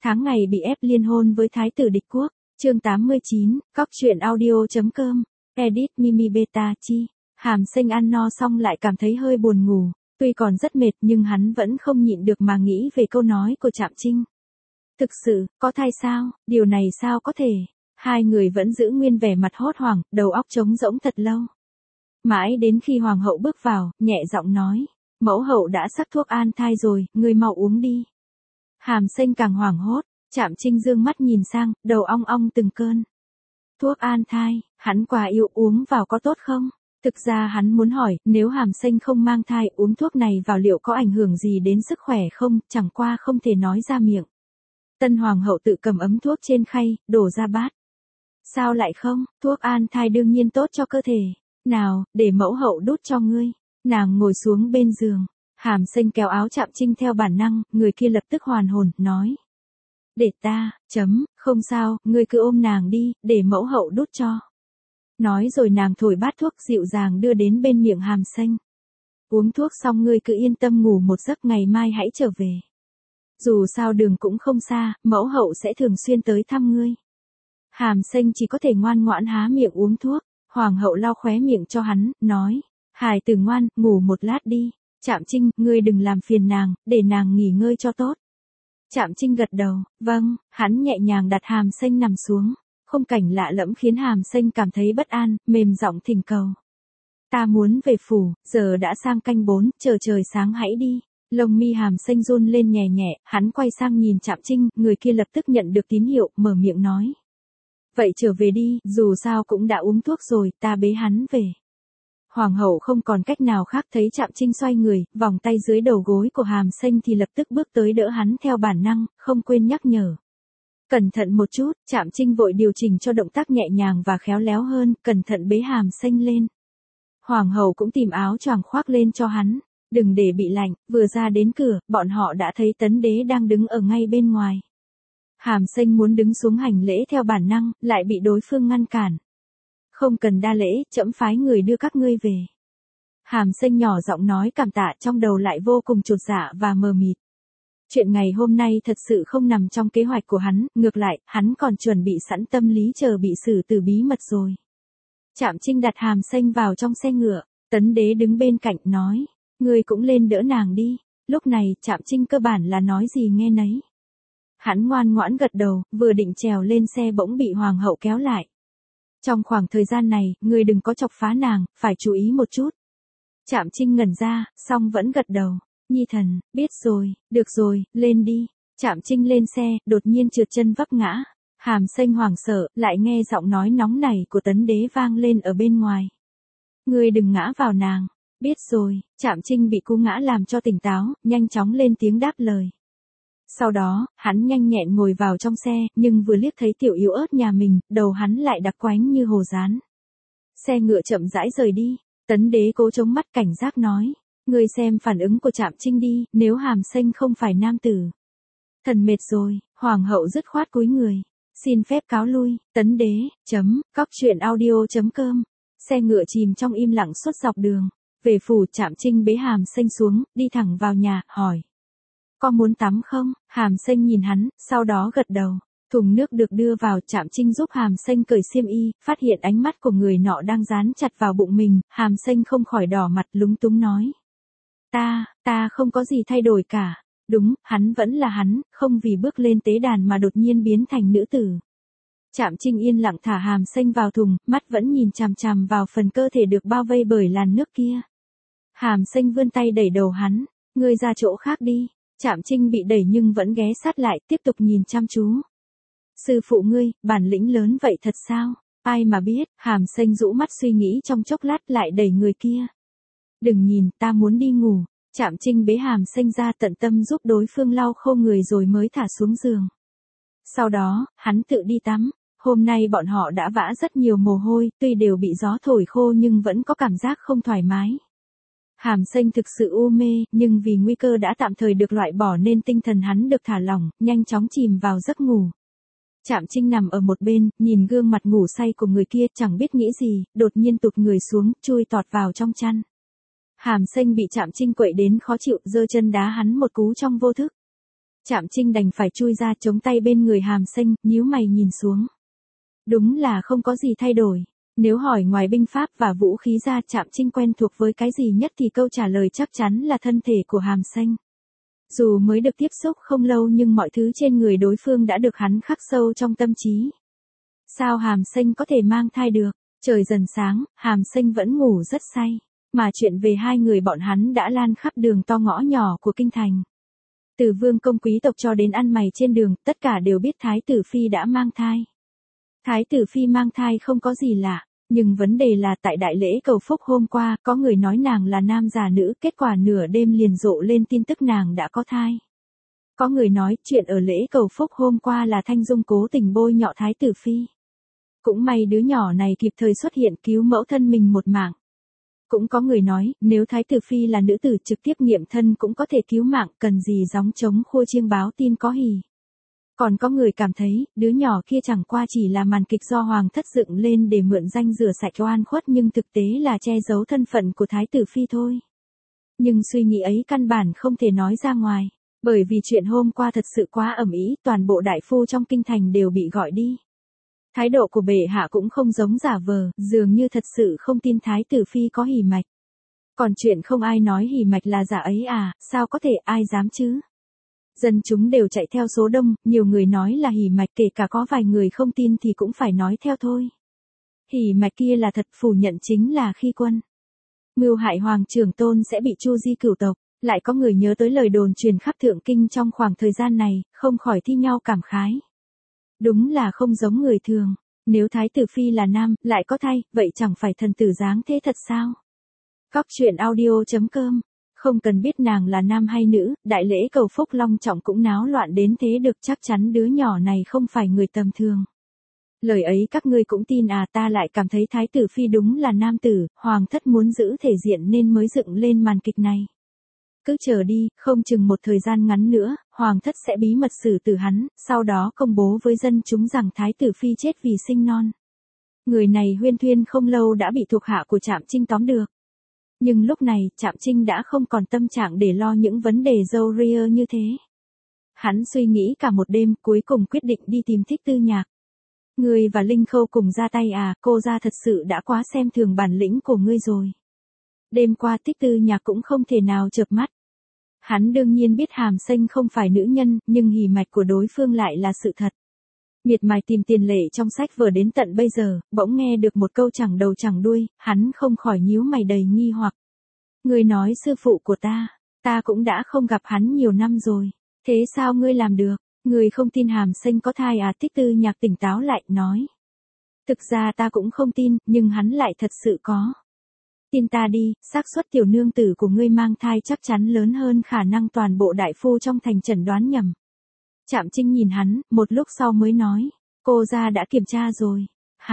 Tháng ngày bị ép liên hôn với thái tử địch quốc. Chương 89, coctruyện.audio.com. Edit Mimi Beta Chi. Hàm Sinh ăn no xong lại cảm thấy hơi buồn ngủ. Tuy còn rất mệt nhưng hắn vẫn không nhịn được mà nghĩ về câu nói của Trạm Trinh. Thực sự, có thai sao? Điều này sao có thể? Hai người vẫn giữ nguyên vẻ mặt hốt hoảng, đầu óc trống rỗng thật lâu. Mãi đến khi hoàng hậu bước vào, nhẹ giọng nói. Mẫu hậu đã sắc thuốc an thai rồi, ngươi mau uống đi. Hàm Sinh càng hoảng hốt, Trạm Trinh dương mắt nhìn sang, đầu ong ong từng cơn. Thuốc an thai, hắn quá yêu uống vào có tốt không? Thực ra hắn muốn hỏi, nếu Hàm Sinh không mang thai uống thuốc này vào liệu có ảnh hưởng gì đến sức khỏe không, chẳng qua không thể nói ra miệng. Tân hoàng hậu tự cầm ấm thuốc trên khay, đổ ra bát. Sao lại không, thuốc an thai đương nhiên tốt cho cơ thể. Nào, để mẫu hậu đút cho ngươi. Nàng ngồi xuống bên giường. Hàm Sinh kéo áo Trạm Trinh theo bản năng, người kia lập tức hoàn hồn, nói. Để ta, không sao, ngươi cứ ôm nàng đi, để mẫu hậu đút cho. Nói rồi nàng thổi bát thuốc dịu dàng đưa đến bên miệng Hàm Sinh. Uống thuốc xong ngươi cứ yên tâm ngủ một giấc, ngày mai hãy trở về. Dù sao đường cũng không xa, mẫu hậu sẽ thường xuyên tới thăm ngươi. Hàm Sinh chỉ có thể ngoan ngoãn há miệng uống thuốc. Hoàng hậu lau khóe miệng cho hắn, nói. Hài tử ngoan, ngủ một lát đi. Trạm Trinh, ngươi đừng làm phiền nàng, để nàng nghỉ ngơi cho tốt. Trạm Trinh gật đầu, vâng, hắn nhẹ nhàng đặt Hàm Sinh nằm xuống. Khung cảnh lạ lẫm khiến Hàm Sinh cảm thấy bất an, mềm giọng thỉnh cầu. Ta muốn về phủ, giờ đã sang canh 4, chờ trời sáng hãy đi. Lông mi Hàm Sinh run lên nhẹ nhẹ, hắn quay sang nhìn Trạm Trinh, người kia lập tức nhận được tín hiệu, mở miệng nói. Vậy trở về đi, dù sao cũng đã uống thuốc rồi, ta bế hắn về. Hoàng hậu không còn cách nào khác, thấy Trạm Trinh xoay người, vòng tay dưới đầu gối của Hàm Sinh thì lập tức bước tới đỡ hắn theo bản năng, không quên nhắc nhở. Cẩn thận một chút, Trạm Trinh vội điều chỉnh cho động tác nhẹ nhàng và khéo léo hơn, cẩn thận bế Hàm Sinh lên. Hoàng hậu cũng tìm áo choàng khoác lên cho hắn, đừng để bị lạnh. Vừa ra đến cửa, bọn họ đã thấy Tấn Đế đang đứng ở ngay bên ngoài. Hàm Sinh muốn đứng xuống hành lễ theo bản năng, lại bị đối phương ngăn cản. Không cần đa lễ, trẫm phái người đưa các ngươi về. Hàm Sinh nhỏ giọng nói cảm tạ, trong đầu lại vô cùng chột dạ và mờ mịt. Chuyện ngày hôm nay thật sự không nằm trong kế hoạch của hắn, ngược lại, hắn còn chuẩn bị sẵn tâm lý chờ bị xử tử bí mật rồi. Trạm Trinh đặt Hàm Sinh vào trong xe ngựa, Tấn Đế đứng bên cạnh nói, ngươi cũng lên đỡ nàng đi. Lúc này, Trạm Trinh cơ bản là nói gì nghe nấy. Hắn ngoan ngoãn gật đầu, vừa định trèo lên xe bỗng bị hoàng hậu kéo lại. Trong khoảng thời gian này, ngươi đừng có chọc phá nàng, phải chú ý một chút. Trạm Trinh ngẩn ra, song vẫn gật đầu. Nhi thần, biết rồi, được rồi, lên đi. Trạm Trinh lên xe, đột nhiên trượt chân vấp ngã. Hàm Sinh hoảng sợ, lại nghe giọng nói nóng nảy của Tấn Đế vang lên ở bên ngoài. Ngươi đừng ngã vào nàng. Biết rồi, Trạm Trinh bị cú ngã làm cho tỉnh táo, nhanh chóng lên tiếng đáp lời. Sau đó, hắn nhanh nhẹn ngồi vào trong xe, nhưng vừa liếc thấy tiểu yếu ớt nhà mình, đầu hắn lại đặc quánh như hồ dán. Xe ngựa chậm rãi rời đi, Tấn Đế cố chống mắt cảnh giác nói. Ngươi xem phản ứng của Trạm Trinh đi, nếu Hàm Sinh không phải nam tử. Thần mệt rồi, hoàng hậu dứt khoát cúi người. Xin phép cáo lui, Tấn Đế, coctruyện.audio.com. Xe ngựa chìm trong im lặng suốt dọc đường. Về phủ, Trạm Trinh bế Hàm Sinh xuống, đi thẳng vào nhà, hỏi. Có muốn tắm không? Hàm Sinh nhìn hắn, sau đó gật đầu. Thùng nước được đưa vào, Trạm Trinh giúp Hàm Sinh cởi xiêm y, phát hiện ánh mắt của người nọ đang dán chặt vào bụng mình, Hàm Sinh không khỏi đỏ mặt lúng túng nói. Ta không có gì thay đổi cả. Đúng, hắn vẫn là hắn, không vì bước lên tế đàn mà đột nhiên biến thành nữ tử. Trạm Trinh yên lặng thả Hàm Sinh vào thùng, mắt vẫn nhìn chằm chằm vào phần cơ thể được bao vây bởi làn nước kia. Hàm Sinh vươn tay đẩy đầu hắn, ngươi ra chỗ khác đi. Trạm Trinh bị đẩy nhưng vẫn ghé sát lại, tiếp tục nhìn chăm chú. Sư phụ ngươi, bản lĩnh lớn vậy thật sao? Ai mà biết, Hàm Sinh rũ mắt suy nghĩ trong chốc lát lại đẩy người kia. Đừng nhìn, ta muốn đi ngủ. Trạm Trinh bế Hàm Sinh ra tận tâm giúp đối phương lau khô người rồi mới thả xuống giường. Sau đó, hắn tự đi tắm. Hôm nay bọn họ đã vã rất nhiều mồ hôi, tuy đều bị gió thổi khô nhưng vẫn có cảm giác không thoải mái. Hàm Sinh thực sự u mê, nhưng vì nguy cơ đã tạm thời được loại bỏ nên tinh thần hắn được thả lỏng, nhanh chóng chìm vào giấc ngủ. Trạm Trinh nằm ở một bên, nhìn gương mặt ngủ say của người kia chẳng biết nghĩ gì, đột nhiên tụt người xuống, chui tọt vào trong chăn. Hàm Sinh bị Trạm Trinh quậy đến khó chịu, giơ chân đá hắn một cú trong vô thức. Trạm Trinh đành phải chui ra chống tay bên người Hàm Xanh, nhíu mày nhìn xuống. Đúng là không có gì thay đổi. Nếu hỏi ngoài binh pháp và vũ khí ra Trạm Trinh quen thuộc với cái gì nhất thì câu trả lời chắc chắn là thân thể của Hàm Xanh. Dù mới được tiếp xúc không lâu nhưng mọi thứ trên người đối phương đã được hắn khắc sâu trong tâm trí. Sao Hàm Xanh có thể mang thai được? Trời dần sáng, Hàm Xanh vẫn ngủ rất say. Mà chuyện về hai người bọn hắn đã lan khắp đường to ngõ nhỏ của kinh thành. Từ vương công quý tộc cho đến ăn mày trên đường, tất cả đều biết Thái tử Phi đã mang thai. Thái tử Phi mang thai không có gì lạ, nhưng vấn đề là tại đại lễ cầu phúc hôm qua, có người nói nàng là nam giả nữ, kết quả nửa đêm liền rộ lên tin tức nàng đã có thai. Có người nói chuyện ở lễ cầu phúc hôm qua là Thanh Dung cố tình bôi nhọ Thái tử Phi. Cũng may đứa nhỏ này kịp thời xuất hiện cứu mẫu thân mình một mạng. Cũng có người nói, nếu Thái tử Phi là nữ tử trực tiếp nghiệm thân cũng có thể cứu mạng, cần gì gióng trống khua chiêng báo tin có hỉ. Còn có người cảm thấy, đứa nhỏ kia chẳng qua chỉ là màn kịch do hoàng thất dựng lên để mượn danh rửa sạch oan khuất nhưng thực tế là che giấu thân phận của Thái tử Phi thôi. Nhưng suy nghĩ ấy căn bản không thể nói ra ngoài, bởi vì chuyện hôm qua thật sự quá ầm ĩ, toàn bộ đại phu trong kinh thành đều bị gọi đi. Thái độ của bệ hạ cũng không giống giả vờ, dường như thật sự không tin Thái tử Phi có hỉ mạch. Còn chuyện không ai nói hỉ mạch là giả ấy à, sao có thể ai dám chứ? Dân chúng đều chạy theo số đông, nhiều người nói là hỉ mạch, kể cả có vài người không tin thì cũng phải nói theo thôi. Hỉ mạch kia là thật, phủ nhận chính là khi quân. Mưu hại hoàng trưởng tôn sẽ bị chu di cửu tộc, lại có người nhớ tới lời đồn truyền khắp thượng kinh trong khoảng thời gian này, không khỏi thi nhau cảm khái. Đúng là không giống người thường, nếu Thái tử Phi là nam, lại có thai, vậy chẳng phải thần tử dáng thế thật sao? Cóc truyện audio.com. Không cần biết nàng là nam hay nữ, đại lễ cầu phúc long trọng cũng náo loạn đến thế được, chắc chắn đứa nhỏ này không phải người tầm thường. Lời ấy các ngươi cũng tin à? Ta lại cảm thấy Thái tử Phi đúng là nam tử, hoàng thất muốn giữ thể diện nên mới dựng lên màn kịch này. Cứ chờ đi, không chừng một thời gian ngắn nữa, hoàng thất sẽ bí mật xử tử hắn, sau đó công bố với dân chúng rằng Thái tử Phi chết vì sinh non. Người này huyên thuyên không lâu đã bị thuộc hạ của Trạm Trinh tóm được. Nhưng lúc này, Trạm Trinh đã không còn tâm trạng để lo những vấn đề râu ria như thế. Hắn suy nghĩ cả một đêm, cuối cùng quyết định đi tìm Thích Tư Nhạc. Ngươi và Linh Khâu cùng ra tay à? Cô ra thật sự đã quá xem thường bản lĩnh của ngươi rồi. Đêm qua Thích Tư Nhạc cũng không thể nào chợp mắt. Hắn đương nhiên biết Hàm Xanh không phải nữ nhân, nhưng hỉ mạch của đối phương lại là sự thật. Miệt mài tìm tiền lệ trong sách vở đến tận bây giờ, bỗng nghe được một câu chẳng đầu chẳng đuôi, hắn không khỏi nhíu mày đầy nghi hoặc. Ngươi nói sư phụ của ta cũng đã không gặp hắn nhiều năm rồi. Thế sao ngươi làm được? Ngươi không tin Hàm Xanh có thai à? Thích Tư Nhạc tỉnh táo lại, nói. Thực ra ta cũng không tin, nhưng hắn lại thật sự có. Tin ta đi, xác suất tiểu nương tử của ngươi mang thai chắc chắn lớn hơn khả năng toàn bộ đại phu trong thành chẩn đoán nhầm. Trạm Trinh nhìn hắn, một lúc sau mới nói, cô ra đã kiểm tra rồi.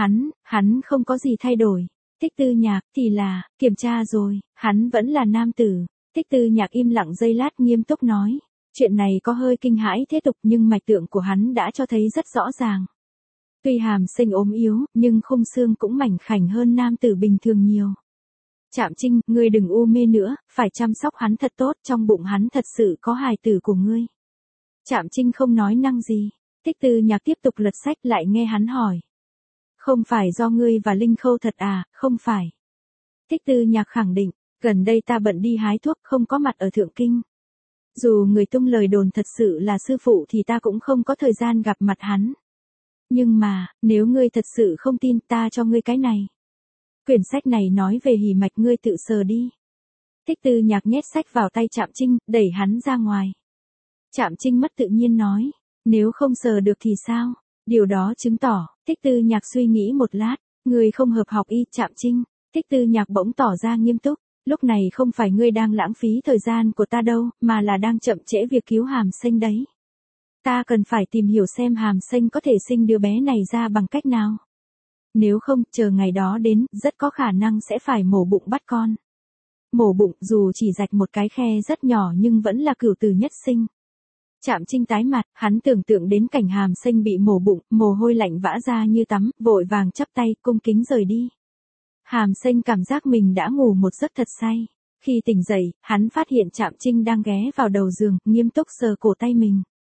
Hắn không có gì thay đổi. Thích Tư Nhạc thì là, kiểm tra rồi, hắn vẫn là nam tử. Thích Tư Nhạc im lặng giây lát nghiêm túc nói, chuyện này có hơi kinh hãi thế tục nhưng mạch tượng của hắn đã cho thấy rất rõ ràng. Tuy Hàm Xanh ốm yếu, nhưng khung xương cũng mảnh khảnh hơn nam tử bình thường nhiều. Trạm Trinh, ngươi đừng u mê nữa, phải chăm sóc hắn thật tốt, trong bụng hắn thật sự có hài tử của ngươi. Trạm Trinh không nói năng gì. Thích Tư Nhạc tiếp tục lật sách, lại nghe hắn hỏi. Không phải do ngươi và Linh Khâu thật à? Không phải. Thích Tư Nhạc khẳng định, gần đây ta bận đi hái thuốc, không có mặt ở Thượng Kinh. Dù người tung lời đồn thật sự là sư phụ thì ta cũng không có thời gian gặp mặt hắn. Nhưng mà, nếu ngươi thật sự không tin, ta cho ngươi cái này. Quyển sách này nói về hỉ mạch, ngươi tự sờ đi. Thích Tư Nhạc nhét sách vào tay Trạm Trinh, đẩy hắn ra ngoài. Trạm Trinh mất tự nhiên nói, nếu không sờ được thì sao? Điều đó chứng tỏ, Thích Tư Nhạc suy nghĩ một lát, ngươi không hợp học y. Trạm Trinh. Thích Tư Nhạc bỗng tỏ ra nghiêm túc, lúc này không phải ngươi đang lãng phí thời gian của ta đâu, mà là đang chậm trễ việc cứu Hàm Xanh đấy. Ta cần phải tìm hiểu xem Hàm Xanh có thể sinh đứa bé này ra bằng cách nào. Nếu không, chờ ngày đó đến, rất có khả năng sẽ phải mổ bụng bắt con. Mổ bụng, dù chỉ rạch một cái khe rất nhỏ nhưng vẫn là cửu tử nhất sinh. Trạm Trinh tái mặt, hắn tưởng tượng đến cảnh Hàm Xanh bị mổ bụng, mồ hôi lạnh vã ra như tắm, vội vàng chắp tay, cung kính rời đi. Hàm Xanh cảm giác mình đã ngủ một giấc thật say. Khi tỉnh dậy, hắn phát hiện Trạm Trinh đang ghé vào đầu giường, nghiêm túc sờ cổ tay mình.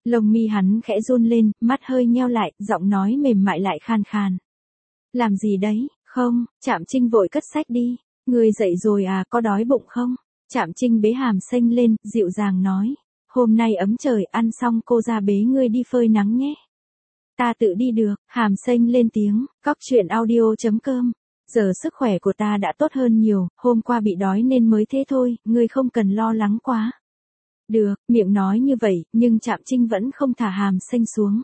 Lông mi hắn khẽ run lên, mắt hơi nheo lại, giọng nói mềm mại lại khan khan. Làm gì đấy, không, Trạm Trinh vội cất sách đi. Ngươi dậy rồi à, có đói bụng không? Trạm Trinh bế Hàm Xanh lên, dịu dàng nói. Hôm nay ấm trời, ăn xong cô ra bế ngươi đi phơi nắng nhé. Ta tự đi được, Hàm Xanh lên tiếng, cóc truyện audio.com. Giờ sức khỏe của ta đã tốt hơn nhiều, hôm qua bị đói nên mới thế thôi, ngươi không cần lo lắng quá. Được, miệng nói như vậy, nhưng Trạm Trinh vẫn không thả Hàm Xanh xuống.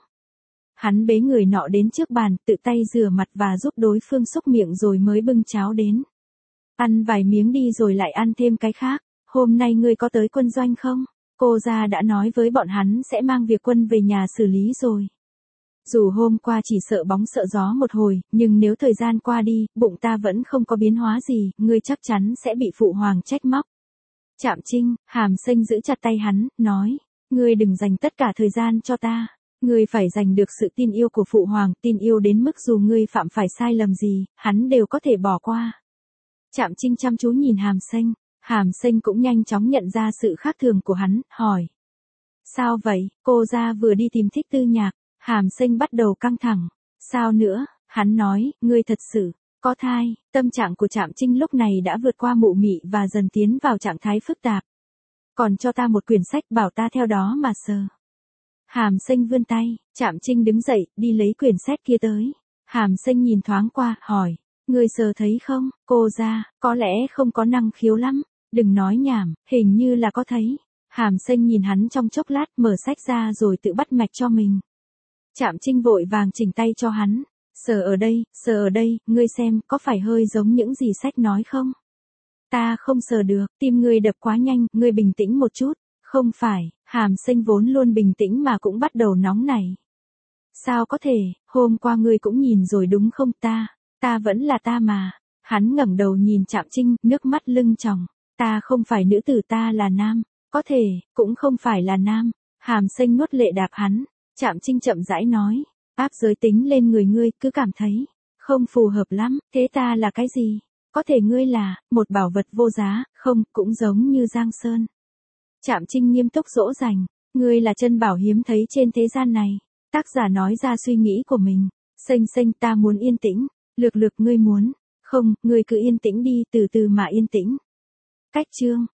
Hắn bế người nọ đến trước bàn, tự tay rửa mặt và giúp đối phương xúc miệng rồi mới bưng cháo đến. Ăn vài miếng đi rồi lại ăn thêm cái khác, hôm nay ngươi có tới quân doanh không? Cô ra đã nói với bọn hắn sẽ mang việc quân về nhà xử lý rồi. Dù hôm qua chỉ sợ bóng sợ gió một hồi, nhưng nếu thời gian qua đi, bụng ta vẫn không có biến hóa gì, ngươi chắc chắn sẽ bị phụ hoàng trách móc. Trạm Trinh, Hàm Xanh giữ chặt tay hắn, nói, ngươi đừng dành tất cả thời gian cho ta. Ngươi phải giành được sự tin yêu của phụ hoàng, tin yêu đến mức dù ngươi phạm phải sai lầm gì, hắn đều có thể bỏ qua. Trạm Trinh chăm chú nhìn Hàm Xanh cũng nhanh chóng nhận ra sự khác thường của hắn, hỏi. Sao vậy, cô ra vừa đi tìm Thích Tư Nhạc, Hàm Xanh bắt đầu căng thẳng. Sao nữa, hắn nói, ngươi thật sự, có thai, tâm trạng của Trạm Trinh lúc này đã vượt qua mụ mị và dần tiến vào trạng thái phức tạp. Còn cho ta một quyển sách bảo ta theo đó mà sờ. Hàm Xanh vươn tay, Trạm Trinh đứng dậy, đi lấy quyển sách kia tới. Hàm Xanh nhìn thoáng qua, hỏi, ngươi sờ thấy không, cô ra, có lẽ không có năng khiếu lắm, đừng nói nhảm, hình như là có thấy. Hàm Xanh nhìn hắn trong chốc lát, mở sách ra rồi tự bắt mạch cho mình. Trạm Trinh vội vàng chỉnh tay cho hắn, sờ ở đây, ngươi xem, có phải hơi giống những gì sách nói không? Ta không sờ được, tim ngươi đập quá nhanh, ngươi bình tĩnh một chút. Không phải, Hàm Xanh vốn luôn bình tĩnh mà cũng bắt đầu nóng nảy. Sao có thể, hôm qua ngươi cũng nhìn rồi đúng không ta vẫn là ta mà. Hắn ngẩng đầu nhìn Trạm Trinh, nước mắt lưng tròng. Ta không phải nữ tử, ta là nam. Có thể, cũng không phải là nam. Hàm Xanh nuốt lệ đạp hắn. Trạm Trinh chậm rãi nói, áp giới tính lên người ngươi, cứ cảm thấy không phù hợp lắm, thế ta là cái gì? Có thể ngươi là một bảo vật vô giá, không, cũng giống như Giang Sơn. Trạm Trinh nghiêm túc dỗ dành, ngươi là chân bảo hiếm thấy trên thế gian này. Tác giả nói ra suy nghĩ của mình. Xanh, ta muốn yên tĩnh. Lược, ngươi muốn. Không, ngươi cứ yên tĩnh đi, từ từ mà yên tĩnh. Cách chương.